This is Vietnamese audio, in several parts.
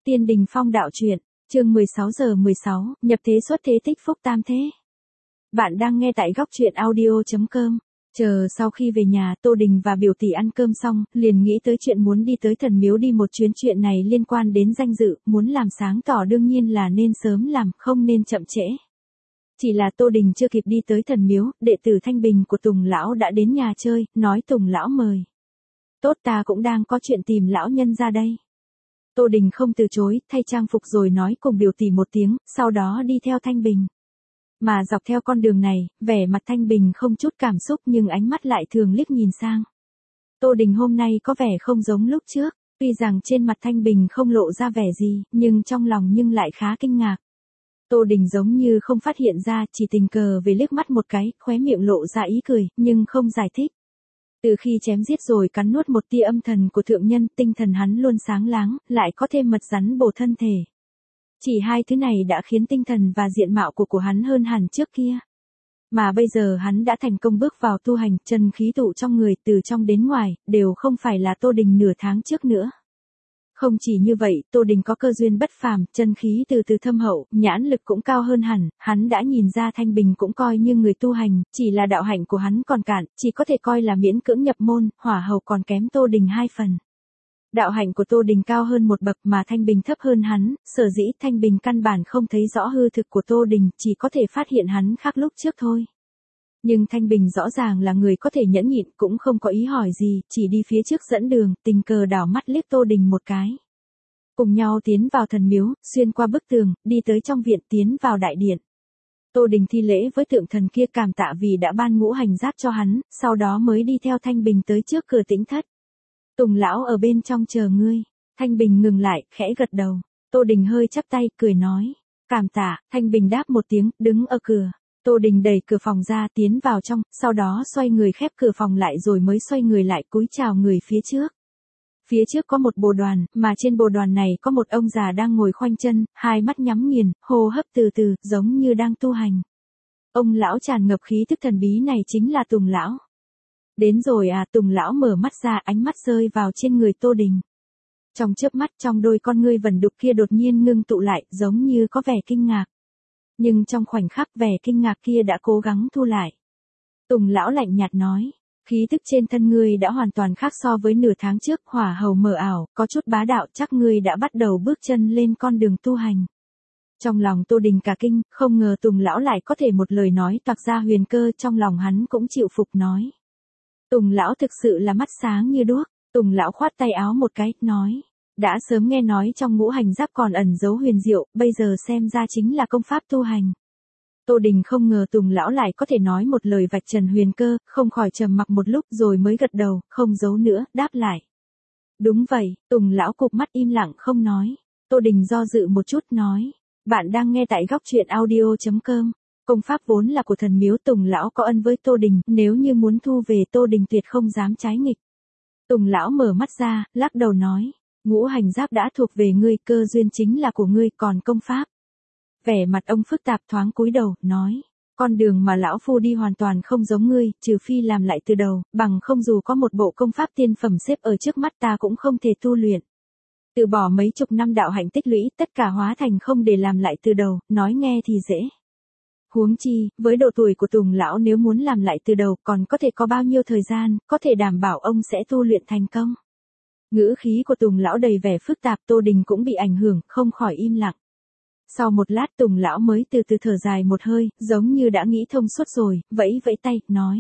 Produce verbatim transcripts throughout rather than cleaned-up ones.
Tiên Đình Phong đạo truyện, chương mười sáu giờ mười sáu, nhập thế xuất thế tích phúc tam thế. Bạn đang nghe tại góc truyện audio chấm com. Chờ sau khi về nhà, Tô Đình và biểu tỷ ăn cơm xong, liền nghĩ tới chuyện muốn đi tới thần miếu đi một chuyến. Chuyện này liên quan đến danh dự, muốn làm sáng tỏ đương nhiên là nên sớm làm, không nên chậm trễ. Chỉ là Tô Đình chưa kịp đi tới thần miếu, đệ tử Thanh Bình của Tùng lão đã đến nhà chơi, nói Tùng lão mời. Tốt, ta cũng đang có chuyện tìm lão nhân ra đây. Tô Đình không từ chối, thay trang phục rồi nói cùng biểu tỷ một tiếng, sau đó đi theo Thanh Bình. Mà dọc theo con đường này, vẻ mặt Thanh Bình không chút cảm xúc nhưng ánh mắt lại thường liếc nhìn sang. Tô Đình hôm nay có vẻ không giống lúc trước, tuy rằng trên mặt Thanh Bình không lộ ra vẻ gì, nhưng trong lòng nhưng lại khá kinh ngạc. Tô Đình giống như không phát hiện ra, chỉ tình cờ về liếc mắt một cái, khóe miệng lộ ra ý cười, nhưng không giải thích. Từ khi chém giết rồi cắn nuốt một tia âm thần của thượng nhân, tinh thần hắn luôn sáng láng, lại có thêm mật rắn bổ thân thể. Chỉ hai thứ này đã khiến tinh thần và diện mạo của của hắn hơn hẳn trước kia. Mà bây giờ hắn đã thành công bước vào tu hành, chân khí tụ trong người từ trong đến ngoài, đều không phải là Tô Đình nửa tháng trước nữa. Không chỉ như vậy, Tô Đình có cơ duyên bất phàm, chân khí từ từ thâm hậu, nhãn lực cũng cao hơn hẳn, hắn đã nhìn ra Thanh Bình cũng coi như người tu hành, chỉ là đạo hạnh của hắn còn cạn, chỉ có thể coi là miễn cưỡng nhập môn, hỏa hầu còn kém Tô Đình hai phần. Đạo hạnh của Tô Đình cao hơn một bậc mà Thanh Bình thấp hơn hắn, sở dĩ Thanh Bình căn bản không thấy rõ hư thực của Tô Đình, chỉ có thể phát hiện hắn khác lúc trước thôi. Nhưng Thanh Bình rõ ràng là người có thể nhẫn nhịn, cũng không có ý hỏi gì, chỉ đi phía trước dẫn đường, tình cờ đảo mắt liếc Tô Đình một cái. Cùng nhau tiến vào thần miếu, xuyên qua bức tường, đi tới trong viện, tiến vào đại điện. Tô Đình thi lễ với tượng thần kia, cảm tạ vì đã ban ngũ hành giáp cho hắn, sau đó mới đi theo Thanh Bình tới trước cửa tĩnh thất. Tùng lão ở bên trong chờ ngươi. Thanh Bình ngừng lại, khẽ gật đầu. Tô Đình hơi chắp tay, cười nói. Cảm tạ. Thanh Bình đáp một tiếng, đứng ở cửa. Tô Đình đẩy cửa phòng ra, tiến vào trong, sau đó xoay người khép cửa phòng lại rồi mới xoay người lại cúi chào người phía trước. Phía trước có một bồ đoàn, mà trên bồ đoàn này có một ông già đang ngồi khoanh chân, hai mắt nhắm nghiền, hô hấp từ từ, giống như đang tu hành. Ông lão tràn ngập khí tức thần bí này chính là Tùng lão. Đến rồi à, Tùng lão mở mắt ra, ánh mắt rơi vào trên người Tô Đình. Trong chớp mắt, trong đôi con ngươi vẩn đục kia đột nhiên ngưng tụ lại, giống như có vẻ kinh ngạc. Nhưng trong khoảnh khắc vẻ kinh ngạc kia đã cố gắng thu lại. Tùng lão lạnh nhạt nói, khí tức trên thân ngươi đã hoàn toàn khác so với nửa tháng trước, hỏa hầu mờ ảo, có chút bá đạo, chắc ngươi đã bắt đầu bước chân lên con đường tu hành. Trong lòng Tô Đình cả kinh, không ngờ Tùng lão lại có thể một lời nói toạc ra huyền cơ, trong lòng hắn cũng chịu phục nói. Tùng lão thực sự là mắt sáng như đuốc. Tùng lão khoát tay áo một cái, nói. Đã sớm nghe nói trong ngũ hành giáp còn ẩn giấu huyền diệu, bây giờ xem ra chính là công pháp tu hành. Tô Đình không ngờ Tùng lão lại có thể nói một lời vạch trần huyền cơ, không khỏi trầm mặc một lúc rồi mới gật đầu, không giấu nữa, đáp lại. Đúng vậy. Tùng lão cụp mắt im lặng không nói. Tô Đình do dự một chút nói. Bạn đang nghe tại góc truyện audio chấm com. Công pháp vốn là của thần miếu, Tùng lão có ân với Tô Đình, nếu như muốn thu về Tô Đình tuyệt không dám trái nghịch. Tùng lão mở mắt ra, lắc đầu nói, ngũ hành giáp đã thuộc về ngươi, cơ duyên chính là của ngươi, còn công pháp. Vẻ mặt ông phức tạp, thoáng cúi đầu, nói, con đường mà lão phu đi hoàn toàn không giống ngươi, trừ phi làm lại từ đầu, bằng không dù có một bộ công pháp tiên phẩm xếp ở trước mắt ta cũng không thể tu luyện. Từ bỏ mấy chục năm đạo hạnh tích lũy, tất cả hóa thành không để làm lại từ đầu, nói nghe thì dễ. Huống chi, với độ tuổi của Tùng lão nếu muốn làm lại từ đầu còn có thể có bao nhiêu thời gian, có thể đảm bảo ông sẽ tu luyện thành công. Ngữ khí của Tùng lão đầy vẻ phức tạp, Tô Đình cũng bị ảnh hưởng, không khỏi im lặng. Sau một lát Tùng lão mới từ từ thở dài một hơi, giống như đã nghĩ thông suốt rồi, vẫy vẫy tay, nói.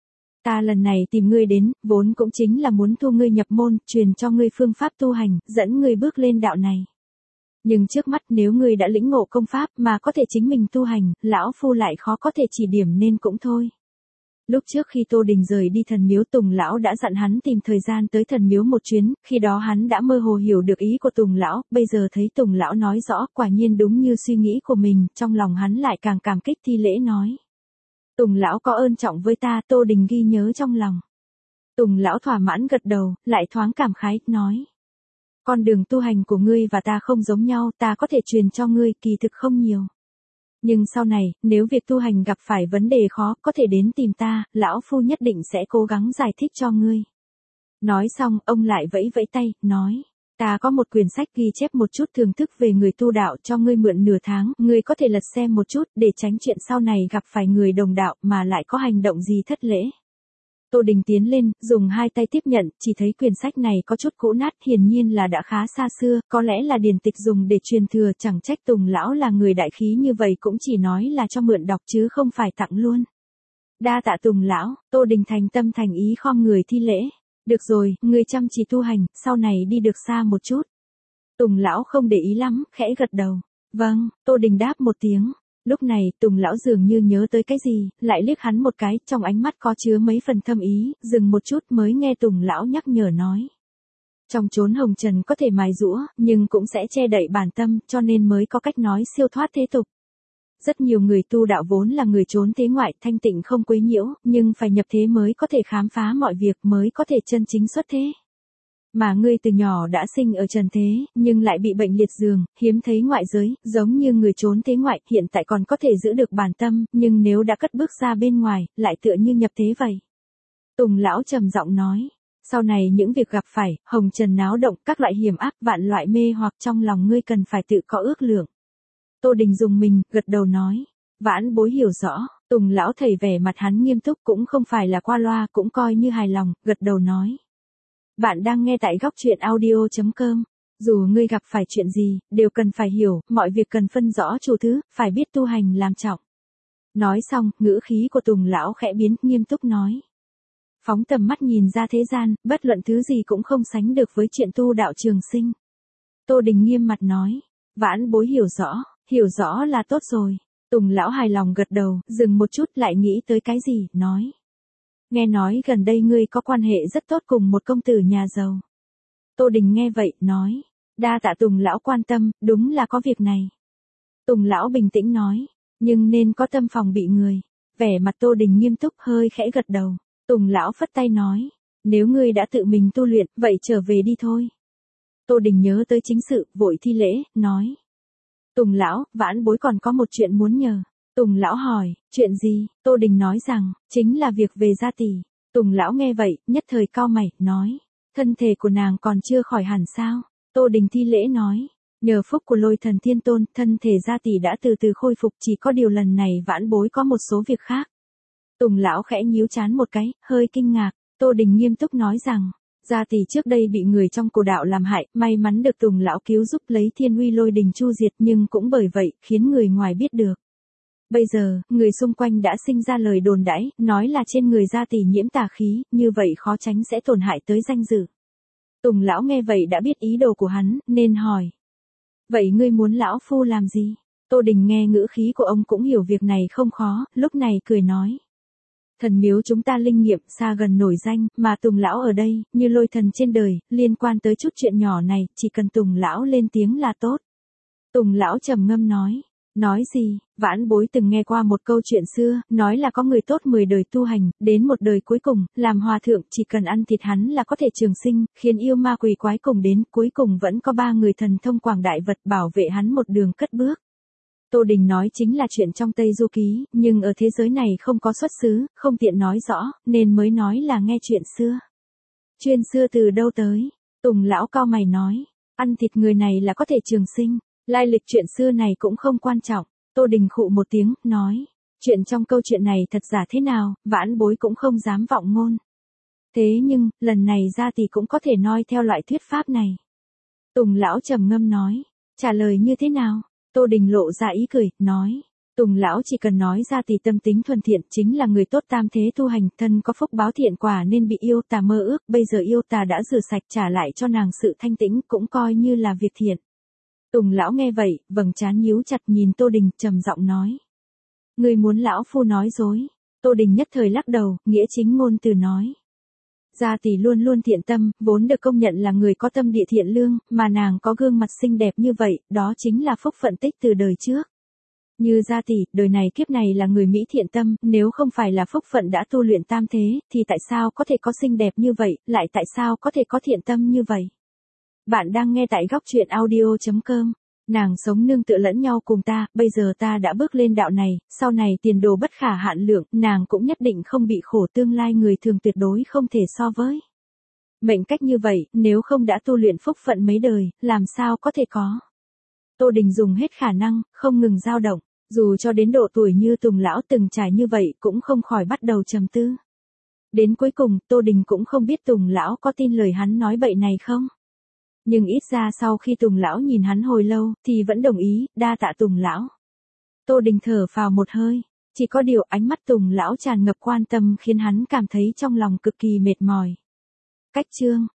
Ta lần này tìm ngươi đến, vốn cũng chính là muốn thu ngươi nhập môn, truyền cho ngươi phương pháp tu hành, dẫn ngươi bước lên đạo này. Nhưng trước mắt nếu ngươi đã lĩnh ngộ công pháp mà có thể chính mình tu hành, lão phu lại khó có thể chỉ điểm nên cũng thôi. Lúc trước khi Tô Đình rời đi thần miếu, Tùng lão đã dặn hắn tìm thời gian tới thần miếu một chuyến, khi đó hắn đã mơ hồ hiểu được ý của Tùng lão, bây giờ thấy Tùng lão nói rõ, quả nhiên đúng như suy nghĩ của mình, trong lòng hắn lại càng cảm kích thi lễ nói. Tùng lão có ơn trọng với ta, Tô Đình ghi nhớ trong lòng. Tùng lão thỏa mãn gật đầu, lại thoáng cảm khái, nói. Con đường tu hành của ngươi và ta không giống nhau, ta có thể truyền cho ngươi, kỳ thực không nhiều. Nhưng sau này, nếu việc tu hành gặp phải vấn đề khó, có thể đến tìm ta, lão phu nhất định sẽ cố gắng giải thích cho ngươi. Nói xong, ông lại vẫy vẫy tay, nói. Ta có một quyển sách ghi chép một chút thưởng thức về người tu đạo cho ngươi mượn nửa tháng, ngươi có thể lật xem một chút để tránh chuyện sau này gặp phải người đồng đạo mà lại có hành động gì thất lễ. Tô Đình tiến lên, dùng hai tay tiếp nhận, chỉ thấy quyển sách này có chút cũ nát, hiển nhiên là đã khá xa xưa, có lẽ là điển tịch dùng để truyền thừa, chẳng trách Tùng lão là người đại khí như vậy cũng chỉ nói là cho mượn đọc chứ không phải tặng luôn. Đa tạ Tùng lão, Tô Đình thành tâm thành ý khom người thi lễ. Được rồi, ngươi chăm chỉ tu hành, sau này đi được xa một chút. Tùng lão không để ý lắm, khẽ gật đầu. Vâng, Tô Đình đáp một tiếng. Lúc này, Tùng lão dường như nhớ tới cái gì, lại liếc hắn một cái, trong ánh mắt có chứa mấy phần thâm ý, dừng một chút mới nghe Tùng lão nhắc nhở nói. Trong chốn hồng trần có thể mài giũa, nhưng cũng sẽ che đậy bản tâm, cho nên mới có cách nói siêu thoát thế tục. Rất nhiều người tu đạo vốn là người trốn thế ngoại, thanh tịnh không quấy nhiễu, nhưng phải nhập thế mới có thể khám phá mọi việc, mới có thể chân chính xuất thế. Mà ngươi từ nhỏ đã sinh ở trần thế, nhưng lại bị bệnh liệt giường, hiếm thấy ngoại giới, giống như người trốn thế ngoại, hiện tại còn có thể giữ được bản tâm, nhưng nếu đã cất bước ra bên ngoài, lại tựa như nhập thế vậy. Tùng lão trầm giọng nói, sau này những việc gặp phải, hồng trần náo động, các loại hiểm ác, vạn loại mê hoặc trong lòng ngươi cần phải tự có ước lượng. Tô Đình dùng mình, gật đầu nói, vãn bối hiểu rõ. Tùng lão thầy vẻ mặt hắn nghiêm túc, cũng không phải là qua loa, cũng coi như hài lòng, gật đầu nói. Bạn đang nghe tại góc truyện audio chấm com. Dù ngươi gặp phải chuyện gì, đều cần phải hiểu, mọi việc cần phân rõ chủ thứ, phải biết tu hành làm trọng. Nói xong, ngữ khí của Tùng lão khẽ biến, nghiêm túc nói. Phóng tầm mắt nhìn ra thế gian, bất luận thứ gì cũng không sánh được với chuyện tu đạo trường sinh. Tô Đình nghiêm mặt nói, vãn bối hiểu rõ, hiểu rõ là tốt rồi. Tùng lão hài lòng gật đầu, dừng một chút lại nghĩ tới cái gì, nói. Nghe nói gần đây ngươi có quan hệ rất tốt cùng một công tử nhà giàu. Tô Đình nghe vậy, nói. Đa tạ Tùng lão quan tâm, đúng là có việc này. Tùng lão bình tĩnh nói. Nhưng nên có tâm phòng bị người. Vẻ mặt Tô Đình nghiêm túc hơi khẽ gật đầu. Tùng lão phất tay nói. Nếu ngươi đã tự mình tu luyện, vậy trở về đi thôi. Tô Đình nhớ tới chính sự, vội thi lễ, nói. Tùng lão, vãn bối còn có một chuyện muốn nhờ. Tùng lão hỏi, chuyện gì? Tô Đình nói rằng, chính là việc về gia tỷ. Tùng lão nghe vậy, nhất thời cau mày, nói, thân thể của nàng còn chưa khỏi hẳn sao? Tô Đình thi lễ nói, nhờ phúc của Lôi Thần Thiên Tôn, thân thể gia tỷ đã từ từ khôi phục, chỉ có điều lần này vãn bối có một số việc khác. Tùng lão khẽ nhíu trán một cái, hơi kinh ngạc. Tô Đình nghiêm túc nói rằng, gia tỷ trước đây bị người trong cổ đạo làm hại, may mắn được Tùng lão cứu giúp lấy thiên uy lôi đình chu diệt, nhưng cũng bởi vậy, khiến người ngoài biết được. Bây giờ, người xung quanh đã sinh ra lời đồn đãi, nói là trên người gia tỷ nhiễm tà khí, như vậy khó tránh sẽ tổn hại tới danh dự. Tùng lão nghe vậy đã biết ý đồ của hắn, nên hỏi. Vậy ngươi muốn lão phu làm gì? Tô Đình nghe ngữ khí của ông cũng hiểu việc này không khó, lúc này cười nói. Thần miếu chúng ta linh nghiệm xa gần nổi danh, mà Tùng lão ở đây, như lôi thần trên đời, liên quan tới chút chuyện nhỏ này, chỉ cần Tùng lão lên tiếng là tốt. Tùng lão trầm ngâm nói. Nói gì, vãn bối từng nghe qua một câu chuyện xưa, nói là có người tốt mười đời tu hành, đến một đời cuối cùng, làm hòa thượng, chỉ cần ăn thịt hắn là có thể trường sinh, khiến yêu ma quỷ quái cùng đến, cuối cùng vẫn có ba người thần thông quảng đại vật bảo vệ hắn một đường cất bước. Tô Đình nói chính là chuyện trong Tây Du Ký, nhưng ở thế giới này không có xuất xứ, không tiện nói rõ, nên mới nói là nghe chuyện xưa. Chuyện xưa từ đâu tới? Tùng lão cao mày nói, ăn thịt người này là có thể trường sinh. Lai lịch chuyện xưa này cũng không quan trọng. Tô Đình khụ một tiếng, nói. Chuyện trong câu chuyện này thật giả thế nào, vãn bối cũng không dám vọng ngôn. Thế nhưng, lần này gia tỷ cũng có thể noi theo loại thuyết pháp này. Tùng lão trầm ngâm nói. Trả lời như thế nào? Tô Đình lộ ra ý cười, nói. Tùng lão chỉ cần nói gia tỷ tâm tính thuần thiện, chính là người tốt tam thế tu hành, thân có phúc báo thiện quả nên bị yêu tà mơ ước, bây giờ yêu tà đã rửa sạch trả lại cho nàng sự thanh tĩnh, cũng coi như là việc thiện. Tùng lão nghe vậy, vầng trán nhíu chặt nhìn Tô Đình, trầm giọng nói. Người muốn lão phu nói dối. Tô Đình nhất thời lắc đầu, nghĩa chính ngôn từ nói. Gia tỷ luôn luôn thiện tâm, vốn được công nhận là người có tâm địa thiện lương, mà nàng có gương mặt xinh đẹp như vậy, đó chính là phúc phận tích từ đời trước. Như gia tỷ, đời này kiếp này là người Mỹ thiện tâm, nếu không phải là phúc phận đã tu luyện tam thế, thì tại sao có thể có xinh đẹp như vậy, lại tại sao có thể có thiện tâm như vậy? Bạn đang nghe tại góc truyện audio chấm com. Nàng sống nương tựa lẫn nhau cùng ta, bây giờ ta đã bước lên đạo này, sau này tiền đồ bất khả hạn lượng, nàng cũng nhất định không bị khổ, tương lai người thường tuyệt đối không thể so với. Mệnh cách như vậy, nếu không đã tu luyện phúc phận mấy đời, làm sao có thể có. Tô Đình dùng hết khả năng, không ngừng dao động, dù cho đến độ tuổi như Tùng lão từng trải như vậy cũng không khỏi bắt đầu trầm tư. Đến cuối cùng, Tô Đình cũng không biết Tùng lão có tin lời hắn nói bậy này không. Nhưng ít ra sau khi Tùng lão nhìn hắn hồi lâu, thì vẫn đồng ý, đa tạ Tùng lão. Tô Đình thở phào một hơi, chỉ có điều ánh mắt Tùng lão tràn ngập quan tâm khiến hắn cảm thấy trong lòng cực kỳ mệt mỏi. Cách chương